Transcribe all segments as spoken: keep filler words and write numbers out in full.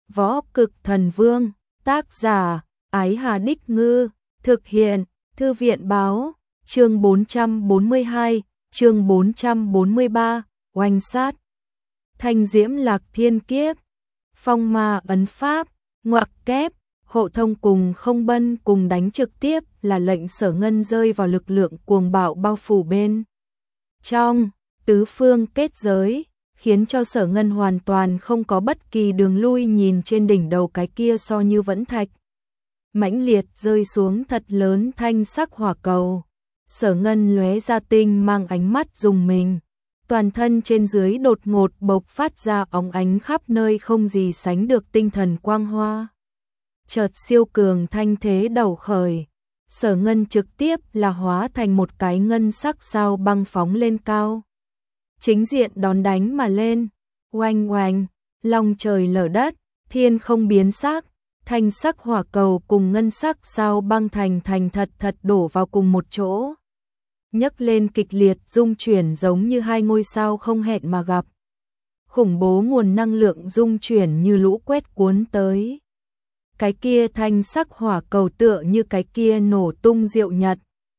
Võ Cực Thần Vương, tác giả, Ái Hà Đích Ngư, thực hiện, Thư viện Báo, chương bốn trăm bốn mươi hai, chương bốn trăm bốn mươi ba, oanh sát. Thanh Diễm Lạc Thiên Kiếp, Phong Ma Ấn Pháp, ngoặc kép, hộ thông cùng không bân cùng đánh trực tiếp là lệnh Sở Ngân rơi vào lực lượng cuồng bạo bao phủ bên trong tứ phương kết giới, khiến cho Sở Ngân hoàn toàn không có bất kỳ đường lui. Nhìn trên đỉnh đầu cái kia so như vẫn thạch mãnh liệt rơi xuống thật lớn thanh sắc hỏa cầu, Sở Ngân lóe ra tinh mang ánh mắt dùng mình, toàn thân trên dưới đột ngột bộc phát ra óng ánh khắp nơi không gì sánh được tinh thần quang hoa. Chợt siêu cường thanh thế đầu khởi, Sở Ngân trực tiếp là hóa thành một cái ngân sắc sao băng phóng lên cao, chính diện đón đánh mà lên. Oanh oanh, long trời lở đất, thiên không biến sắc, thanh sắc hỏa cầu cùng ngân sắc sao băng thành thành thật thật đổ vào cùng một chỗ, nhấc lên kịch liệt rung chuyển giống như hai ngôi sao không hẹn mà gặp. Khủng bố nguồn năng lượng rung chuyển như lũ quét cuốn tới. Cái kia thanh sắc hỏa cầu tựa như cái kia nổ tung diệu nhật,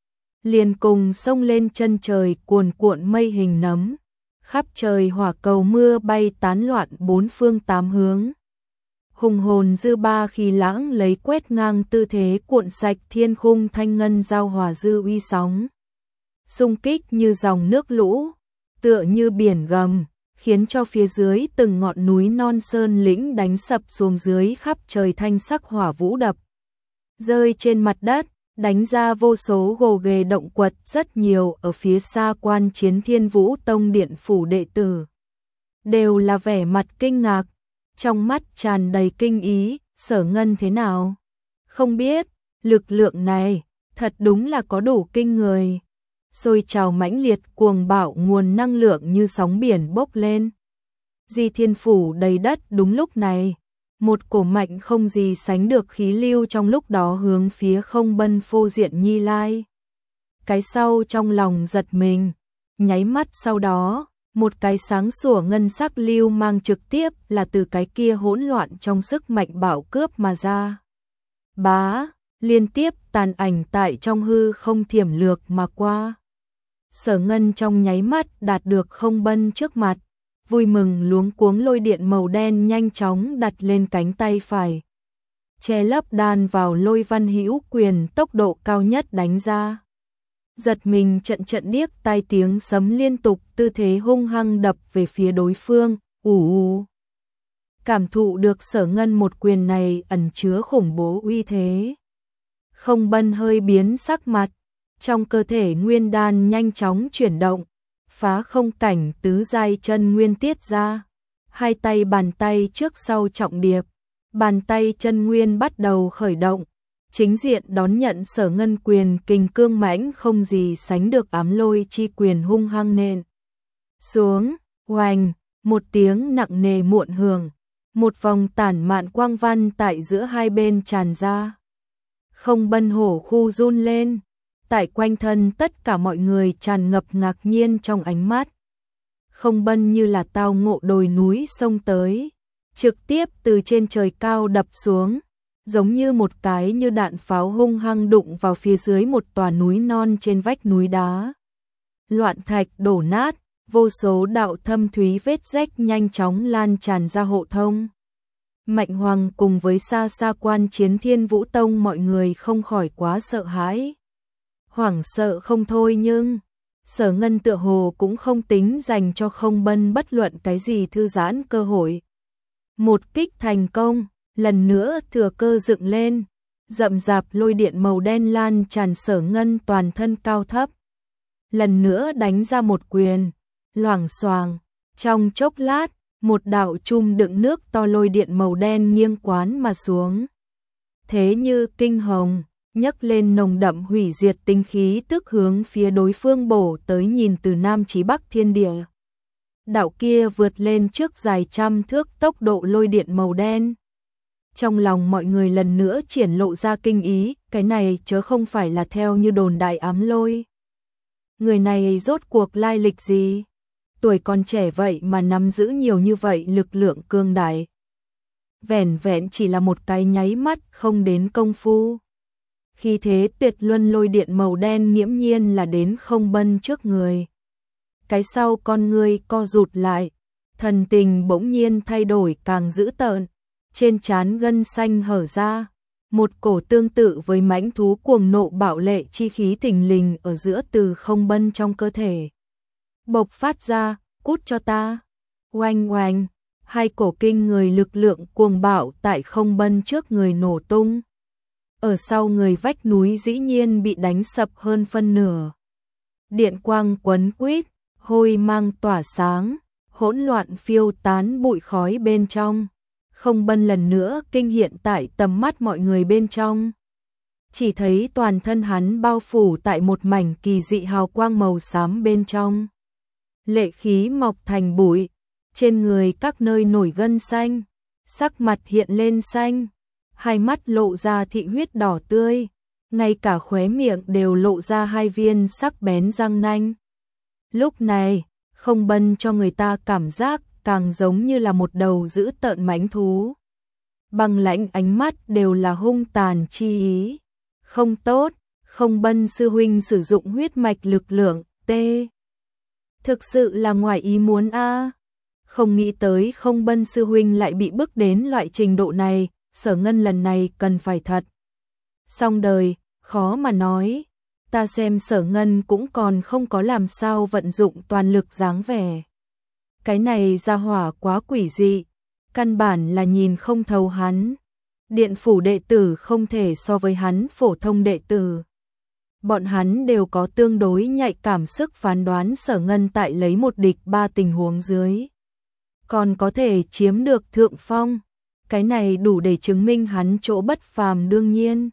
liền cùng xông lên chân trời cuồn cuộn mây hình nấm, khắp trời hỏa cầu mưa bay tán loạn bốn phương tám hướng. Hùng hồn dư ba khí lãng lấy quét ngang tư thế cuộn sạch thiên khung, thanh ngân giao hòa dư uy sóng xung kích như dòng nước lũ, tựa như biển gầm, khiến cho phía dưới từng ngọn núi non sơn lĩnh đánh sập xuống dưới, khắp trời thanh sắc hỏa vũ đập rơi trên mặt đất, đánh ra vô số gồ ghề động quật. Rất nhiều ở phía xa quan chiến Thiên Vũ Tông điện phủ đệ tử đều là vẻ mặt kinh ngạc, trong mắt tràn đầy kinh ý. Sở Ngân thế nào? Không biết, lực lượng này thật đúng là có đủ kinh người. Sôi trào mãnh liệt cuồng bạo nguồn năng lượng như sóng biển bốc lên. Di Thiên phủ đầy đất. Đúng lúc này, một cổ mạnh không gì sánh được khí lưu trong lúc đó hướng phía không bân phô diện Nhi Lai. Cái sau trong lòng giật mình, nháy mắt sau đó, một cái sáng sủa ngân sắc lưu mang trực tiếp là từ cái kia hỗn loạn trong sức mạnh bạo cướp mà ra. Bá, liên tiếp tàn ảnh tại trong hư không thiểm lược mà qua. Sở Ngân trong nháy mắt đạt được không bân trước mặt, vui mừng luống cuống lôi điện màu đen nhanh chóng đặt lên cánh tay phải, che lấp đan vào lôi văn hữu quyền tốc độ cao nhất đánh ra. Giật mình trận trận điếc tai, tiếng sấm liên tục, tư thế hung hăng đập về phía đối phương. Ù ù, cảm thụ được Sở Ngân một quyền này ẩn chứa khủng bố uy thế, không bân hơi biến sắc mặt, trong cơ thể nguyên đan nhanh chóng chuyển động, phá không cảnh tứ giai chân nguyên tiết ra, hai tay bàn tay trước sau trọng điệp, bàn tay chân nguyên bắt đầu khởi động, chính diện đón nhận Sở Ngân quyền kình cương mãnh không gì sánh được ám lôi chi quyền hung hăng nện xuống. Oanh, một tiếng nặng nề muộn hưởng, một vòng tản mạn quang văn tại giữa hai bên tràn ra. Không bân hổ khu run lên, tại quanh thân tất cả mọi người tràn ngập ngạc nhiên trong ánh mắt. Không bân như là tao ngộ đồi núi sông tới, trực tiếp từ trên trời cao đập xuống, giống như một cái như đạn pháo hung hăng đụng vào phía dưới một tòa núi non trên vách núi đá. Loạn thạch đổ nát, vô số đạo thâm thúy vết rách nhanh chóng lan tràn ra hộ thông. Mạnh Hoàng cùng với xa xa quan chiến Thiên Vũ Tông mọi người không khỏi quá sợ hãi, hoảng sợ không thôi, nhưng Sở Ngân tựa hồ cũng không tính dành cho không bân bất luận cái gì thư giãn cơ hội. Một kích thành công, lần nữa thừa cơ dựng lên, rậm rạp lôi điện màu đen lan tràn Sở Ngân toàn thân cao thấp. Lần nữa đánh ra một quyền, loảng xoàng, trong chốc lát, một đạo chum đựng nước to lôi điện màu đen nghiêng quán mà xuống. Thế như kinh hồng, nhấc lên nồng đậm hủy diệt tinh khí tức hướng phía đối phương bổ tới. Nhìn từ nam chí bắc thiên địa, đạo kia vượt lên trước dài trăm thước tốc độ lôi điện màu đen. Trong lòng mọi người lần nữa triển lộ ra kinh ý, cái này chớ không phải là theo như đồn đại ám lôi. Người này rốt cuộc lai lịch gì? Tuổi còn trẻ vậy mà nắm giữ nhiều như vậy lực lượng cương đại. vẻn vẹn chỉ là một cái nháy mắt không đến công phu. Khi thế tuyệt luân lôi điện màu đen nghiễm nhiên là đến Không Bân trước người. Cái sau con ngươi co rụt lại, thần tình bỗng nhiên thay đổi càng dữ tợn, trên trán gân xanh hở ra, một cổ tương tự với mãnh thú cuồng nộ bạo lệ chi khí thình lình ở giữa từ Không Bân trong cơ thể. Bộc phát ra, cút cho ta. Oanh oanh, hai cổ kinh người lực lượng cuồng bạo tại Không Bân trước người nổ tung. Ở sau người vách núi dĩ nhiên bị đánh sập hơn phân nửa. Điện quang quấn quýt, hôi mang tỏa sáng, hỗn loạn phiêu tán bụi khói bên trong. Không Bân lần nữa kinh hiện tại tầm mắt mọi người bên trong. Chỉ thấy toàn thân hắn bao phủ tại một mảnh kỳ dị hào quang màu xám bên trong. Lệ khí mọc thành bụi, trên người các nơi nổi gân xanh, sắc mặt hiện lên xanh, hai mắt lộ ra thị huyết đỏ tươi, ngay cả khóe miệng đều lộ ra hai viên sắc bén răng nanh. Lúc này, Không Bân cho người ta cảm giác càng giống như là một đầu dữ tợn mãnh thú. Băng lãnh ánh mắt đều là hung tàn chi ý. Không tốt, Không Bân sư huynh sử dụng huyết mạch lực lượng, t. Thực sự là ngoài ý muốn a. Không nghĩ tới Không Bân sư huynh lại bị bức đến loại trình độ này, Sở Ngân lần này cần phải thật xong đời, khó mà nói. Ta xem Sở Ngân cũng còn không có làm sao vận dụng toàn lực dáng vẻ. Cái này ra hỏa quá quỷ dị, căn bản là nhìn không thấu hắn. Điện phủ đệ tử không thể so với hắn phổ thông đệ tử. Bọn hắn đều có tương đối nhạy cảm sức phán đoán Sở Ngân tại lấy một địch ba tình huống dưới. Còn có thể chiếm được thượng phong, cái này đủ để chứng minh hắn chỗ bất phàm đương nhiên.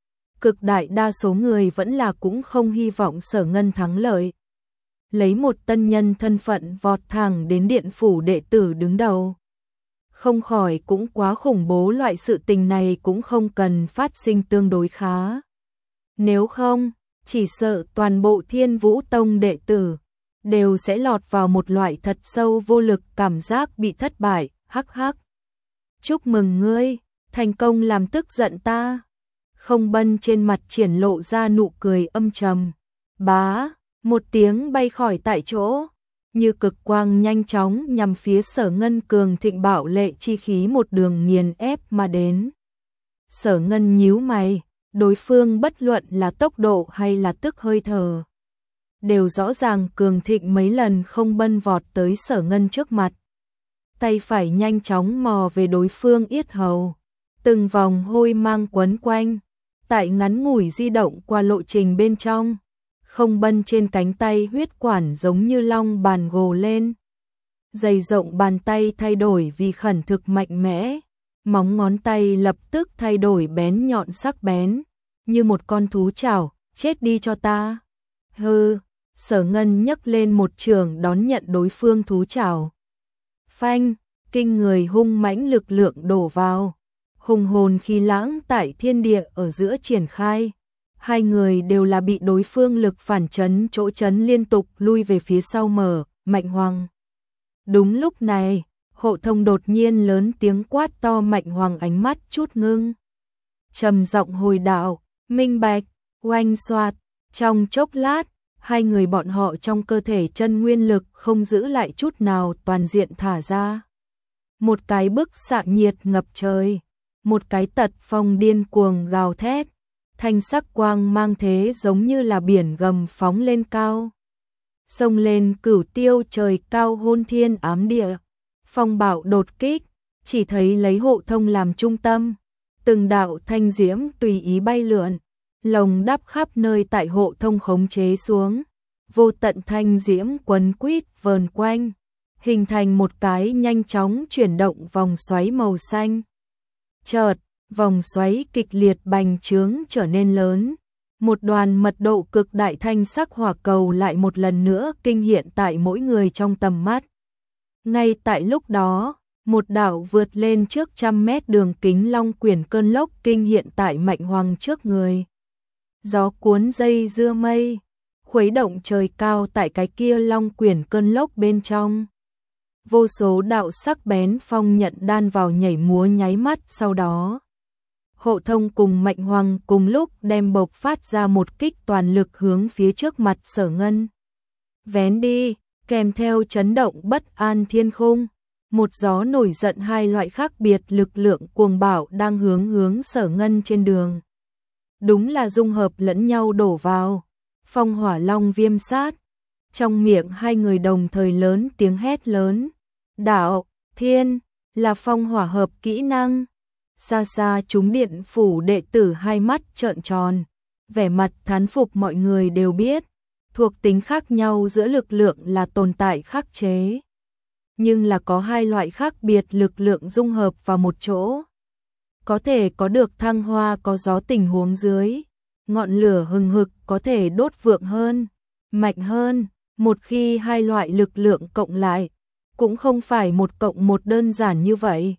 Cực đại đa số người vẫn là cũng không hy vọng Sở Ngân thắng lợi. Lấy một tân nhân thân phận vọt thẳng đến điện phủ đệ tử đứng đầu. Không khỏi cũng quá khủng bố, loại sự tình này cũng không cần phát sinh tương đối khá. Nếu không, chỉ sợ toàn bộ Thiên Vũ Tông đệ tử đều sẽ lọt vào một loại thật sâu vô lực cảm giác bị thất bại, hắc hắc. Chúc mừng ngươi, thành công làm tức giận ta. Không Bân trên mặt triển lộ ra nụ cười âm trầm. Bá, một tiếng bay khỏi tại chỗ, như cực quang nhanh chóng nhằm phía Sở Ngân cường thịnh bạo lệ chi khí một đường nghiền ép mà đến. Sở Ngân nhíu mày, đối phương bất luận là tốc độ hay là tức hơi thở, đều rõ ràng cường thịnh mấy lần. Không Bân vọt tới Sở Ngân trước mặt, tay phải nhanh chóng mò về đối phương yết hầu, từng vòng hôi mang quấn quanh, tại ngắn ngủi di động qua lộ trình bên trong. Không Bân trên cánh tay huyết quản giống như long bàn gồ lên, dày rộng bàn tay thay đổi vì khẩn thực mạnh mẽ, móng ngón tay lập tức thay đổi bén nhọn sắc bén, như một con thú chảo, chết đi cho ta. Hừ, Sở Ngân nhấc lên một trường đón nhận đối phương thú chảo. Phanh, kinh người hung mãnh lực lượng đổ vào, hùng hồn khí lãng tại thiên địa ở giữa triển khai. Hai người đều là bị đối phương lực phản chấn chỗ chấn liên tục lui về phía sau mở, Mạnh Hoàng. Đúng lúc này, Hộ Thông đột nhiên lớn tiếng quát to. Mạnh Hoàng ánh mắt chút ngưng, trầm giọng hồi đạo, minh bạch, oanh xoạt. Trong chốc lát, hai người bọn họ trong cơ thể chân nguyên lực không giữ lại chút nào toàn diện thả ra. Một cái bức xạ nhiệt ngập trời, một cái tật phong điên cuồng gào thét. Thanh sắc quang mang thế giống như là biển gầm phóng lên cao, xông lên cửu tiêu trời cao hôn thiên ám địa. Phong bạo đột kích, chỉ thấy lấy Hộ Thông làm trung tâm, từng đạo thanh diễm tùy ý bay lượn, lồng đắp khắp nơi tại Hộ Thông khống chế xuống, vô tận thanh diễm quấn quýt vờn quanh, hình thành một cái nhanh chóng chuyển động vòng xoáy màu xanh. Chợt, vòng xoáy kịch liệt bành trướng trở nên lớn, một đoàn mật độ cực đại thanh sắc hỏa cầu lại một lần nữa kinh hiện tại mỗi người trong tầm mắt. Ngay tại lúc đó, một đạo vượt lên trước trăm mét đường kính long quyển cơn lốc kinh hiện tại Mạnh Hoàng trước người. Gió cuốn dây dưa mây, khuấy động trời cao tại cái kia long quyển cơn lốc bên trong. vô số đạo sắc bén phong nhận đan vào nhảy múa nháy mắt sau đó. Hộ Thông cùng Mạnh Hoàng cùng lúc đem bộc phát ra một kích toàn lực hướng phía trước mặt Sở Ngân. Vén đi, kèm theo chấn động bất an thiên khung. Một gió nổi giận hai loại khác biệt lực lượng cuồng bạo đang hướng hướng Sở Ngân trên đường. Đúng là dung hợp lẫn nhau đổ vào. Phong hỏa long viêm sát. Trong miệng hai người đồng thời lớn tiếng hét lớn. Đạo, thiên, là phong hỏa hợp kỹ năng. Xa xa chúng điện phủ đệ tử hai mắt trợn tròn. Vẻ mặt thán phục mọi người đều biết. Thuộc tính khác nhau giữa lực lượng là tồn tại khắc chế. Nhưng là có hai loại khác biệt lực lượng dung hợp vào một chỗ. Có thể có được thăng hoa có gió tình huống dưới. Ngọn lửa hừng hực có thể đốt vượng hơn, mạnh hơn. Một khi hai loại lực lượng cộng lại, cũng không phải một cộng một đơn giản như vậy.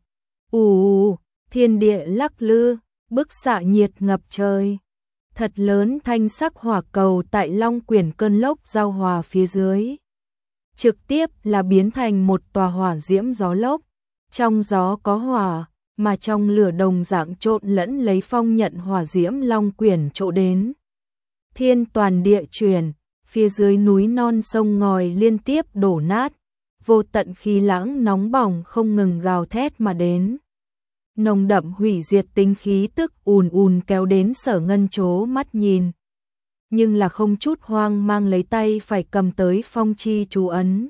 Ù, thiên địa lắc lư, bức xạ nhiệt ngập trời. Thật lớn thanh sắc hỏa cầu tại Long Quyển cơn lốc giao hòa phía dưới. Trực tiếp là biến thành một tòa hỏa diễm gió lốc. Trong gió có hỏa, mà trong lửa đồng dạng trộn lẫn lấy phong nhận hỏa diễm Long Quyển trộ đến. Thiên toàn địa chuyển, phía dưới núi non sông ngòi liên tiếp đổ nát. Vô tận khí lãng nóng bỏng không ngừng gào thét mà đến. Nồng đậm hủy diệt tinh khí tức ùn ùn kéo đến Sở Ngân chố mắt nhìn. Nhưng là không chút hoang mang lấy tay phải cầm tới phong chi chú ấn.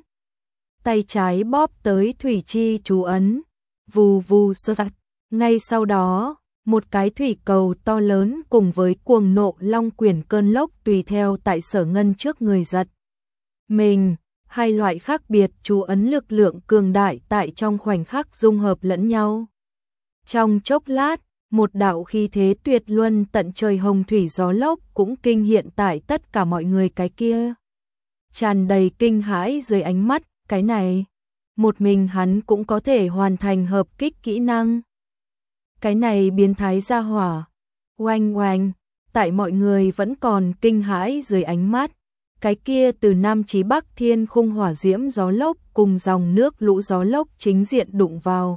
Tay trái bóp tới thủy chi chú ấn. Vù vù sơ tạch. Ngay sau đó, một cái thủy cầu to lớn cùng với cuồng nộ Long Quyển cơn lốc tùy theo tại Sở Ngân trước người giật. Mình, hai loại khác biệt chú ấn lực lượng cường đại tại trong khoảnh khắc dung hợp lẫn nhau. Trong chốc lát, một đạo khí thế tuyệt luân tận trời hồng thủy gió lốc cũng kinh hiện tại tất cả mọi người cái kia. Tràn đầy kinh hãi dưới ánh mắt, cái này, một mình hắn cũng có thể hoàn thành hợp kích kỹ năng. Cái này biến thái ra hỏa. Oanh oanh, tại mọi người vẫn còn kinh hãi dưới ánh mắt. Cái kia từ Nam chí Bắc thiên khung hỏa diễm gió lốc cùng dòng nước lũ gió lốc chính diện đụng vào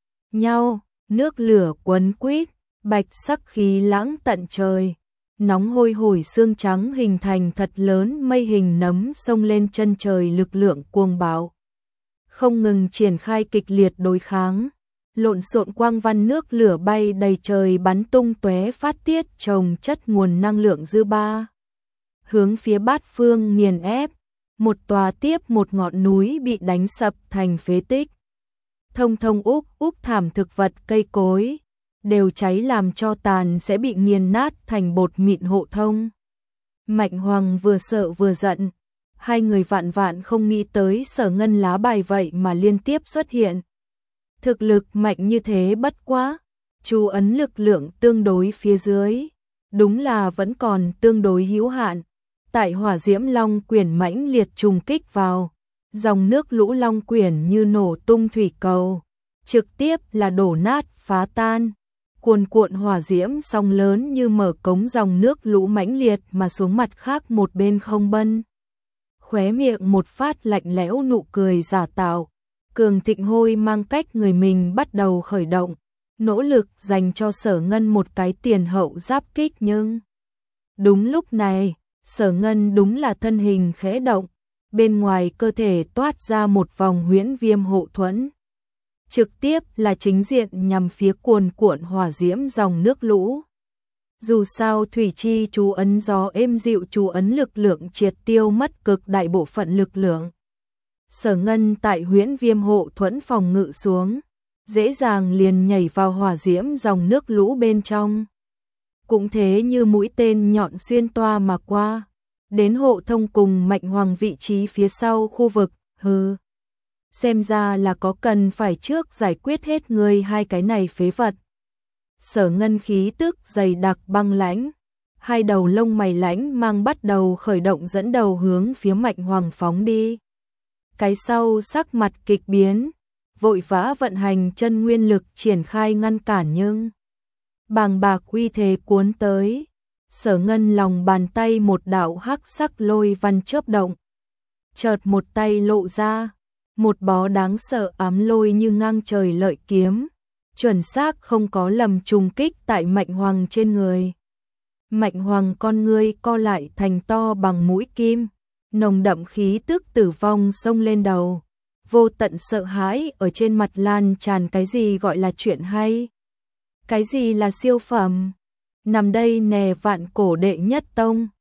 nhau, nước lửa quấn quýt, bạch sắc khí lãng tận trời, nóng hôi hổi xương trắng hình thành thật lớn mây hình nấm xông lên chân trời lực lượng cuồng bạo. Không ngừng triển khai kịch liệt đối kháng, lộn xộn quang văn nước lửa bay đầy trời bắn tung tóe phát tiết chồng chất nguồn năng lượng dư ba. Hướng phía bát phương nghiền ép, một tòa tiếp một ngọn núi bị đánh sập thành phế tích. Thông thông úc úc thảm thực vật cây cối, đều cháy làm cho tàn sẽ bị nghiền nát thành bột mịn. Hộ Thông, Mạnh Hoàng vừa sợ vừa giận, hai người vạn vạn không nghĩ tới Sở Ngân lá bài vậy mà liên tiếp xuất hiện. Thực lực mạnh như thế bất quá, chú ấn lực lượng tương đối phía dưới, đúng là vẫn còn tương đối hữu hạn. Tại hỏa diễm Long Quyển mãnh liệt trùng kích vào, dòng nước lũ Long Quyển như nổ tung thủy cầu, trực tiếp là đổ nát phá tan. Cuồn cuộn hỏa diễm sóng lớn như mở cống dòng nước lũ mãnh liệt mà xuống mặt khác một bên không bân. Khóe miệng một phát lạnh lẽo nụ cười giả tạo, Cường Thịnh Hôi mang cách người mình bắt đầu khởi động, nỗ lực dành cho Sở Ngân một cái tiền hậu giáp kích. Nhưng đúng lúc này, Sở Ngân đúng là thân hình khẽ động, bên ngoài cơ thể toát ra một vòng huyễn viêm hộ thuẫn. Trực tiếp là chính diện nhằm phía cuồn cuộn hỏa diễm dòng nước lũ. Dù sao thủy chi chú ấn gió êm dịu chú ấn lực lượng triệt tiêu mất cực đại bộ phận lực lượng. Sở Ngân tại huyễn viêm hộ thuẫn phòng ngự xuống, dễ dàng liền nhảy vào hỏa diễm dòng nước lũ bên trong. Cũng thế như mũi tên nhọn xuyên toa mà qua, đến Hộ Thông cùng Mạnh Hoàng vị trí phía sau khu vực. Hừ, xem ra là có cần phải trước giải quyết hết người hai cái này phế vật. Sở Ngân khí tức dày đặc băng lãnh, hai đầu lông mày lãnh mang bắt đầu khởi động dẫn đầu hướng phía Mạnh Hoàng phóng đi. Cái sau sắc mặt kịch biến, vội vã vận hành chân nguyên lực triển khai ngăn cản nhưng bàng bạc uy thế cuốn tới. Sở Ngân lòng bàn tay một đạo hắc sắc lôi văn chớp động, chợt một tay lộ ra, một bó đáng sợ ám lôi như ngang trời lợi kiếm, chuẩn xác không có lầm trùng kích tại Mạnh Hoàng trên người. Mạnh Hoàng con ngươi co lại thành to bằng mũi kim, nồng đậm khí tức tử vong xông lên đầu, vô tận sợ hãi ở trên mặt lan tràn. Cái gì gọi là chuyện hay? Cái gì là siêu phẩm? Nằm đây nè, vạn cổ đệ nhất tông.